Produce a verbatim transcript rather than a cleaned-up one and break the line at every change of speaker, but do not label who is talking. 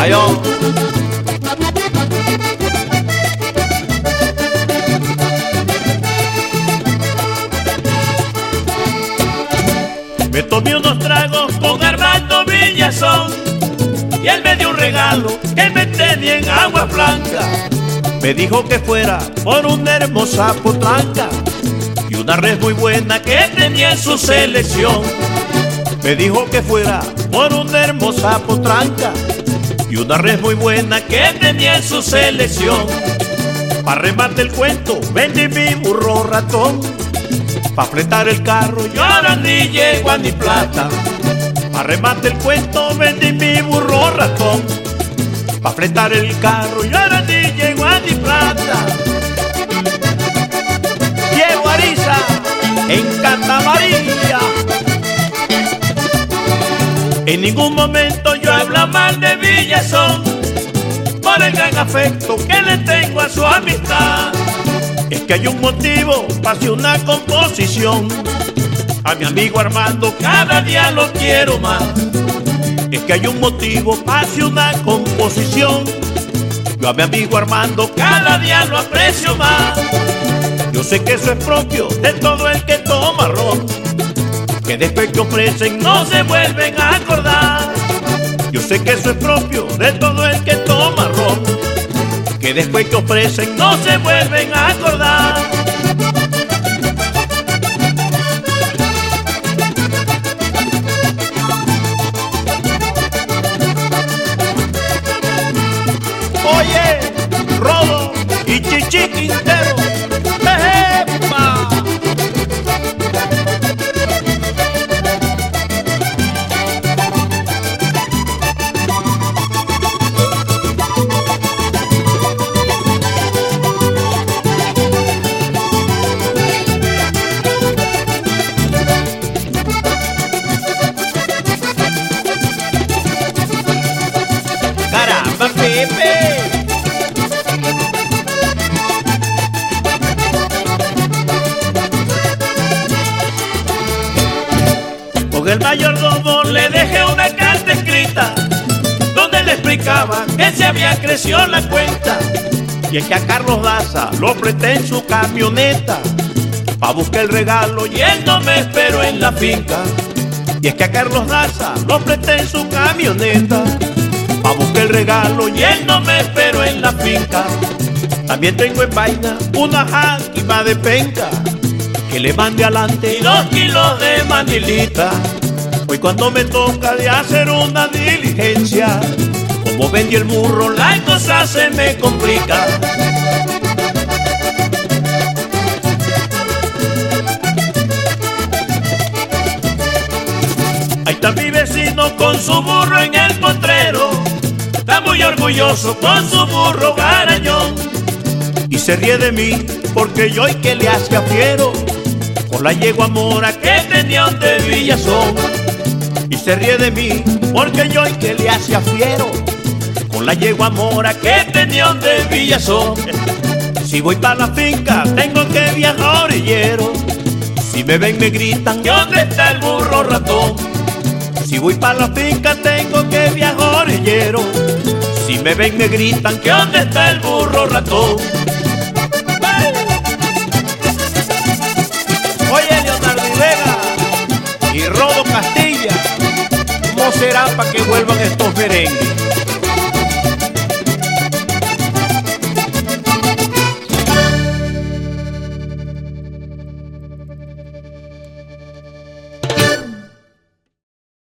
Ayón.
Me tomé unos tragos con Armando Villazón y él me dio un regalo que me tenía en agua blanca.
Me dijo que fuera por una hermosa potranca
Y una red muy buena que tenía en su selección.
Me dijo que fuera por una hermosa potranca
Y una red muy buena que tenía en su selección.
Pa' remate el cuento, vendí mi burro ratón. Pa' fletar el carro
Y ahora ni yegua ni plata.
Pa' remate el cuento, vendí mi burro ratón. Pa' fletar el carro
Y ahora ni yegua ni plata.
Diego Ariza en Catamarilla.
En ningún momento yo hablo mal de Villazón, por el gran afecto que le tengo a su amistad.
Es que hay un motivo para hacer una composición. A mi amigo Armando
Cada día lo quiero más.
es que hay un motivo para hacer una composición. Yo a mi amigo Armando
Cada día lo aprecio más.
yo sé que eso es propio de todo el que toma ron, que después que ofrecen
No se vuelven a acordar.
Yo sé que eso es propio de todo el que toma ron, que después que ofrecen
No se vuelven a acordar.
Oye, Rodo y Chichi Quintero, ¡epa! Caramba, Pepe.
Con el mayordomo le dejé una carta escrita donde le explicaba que se había crecido la cuenta.
Y es que a Carlos Daza lo presté en su camioneta pa' buscar el regalo
Y él no me esperó en la finca.
Y es que a Carlos Daza lo presté en su camioneta pa' buscar el regalo
Y él no me esperó en la finca.
También tengo en vaina una jáquima de penca que le mande adelante
Y dos kilos de manilita.
Hoy cuando me toca de hacer una diligencia, como vendí el burro,
La cosa se me complica. Ahí está mi vecino con su burro en el potrero. Está muy orgulloso con su burro garañón.
y se ríe de mí porque yo y que le hacía fiero con la yegua mora que
Que tenía un de Villazón.
y se ríe de mí porque yo y que le hacía fiero con la yegua mora que
Que tenía un de Villazón.
si voy para la finca tengo que viajar orillero. Si me ven me gritan
¿Y dónde está el burro ratón?
si voy para la finca tengo que viajar orillero. Si me ven me gritan
¿Y dónde está el burro ratón?
oye Leonardo y Vega y Rodo Castilla, ¿cómo será para que vuelvan estos merengues?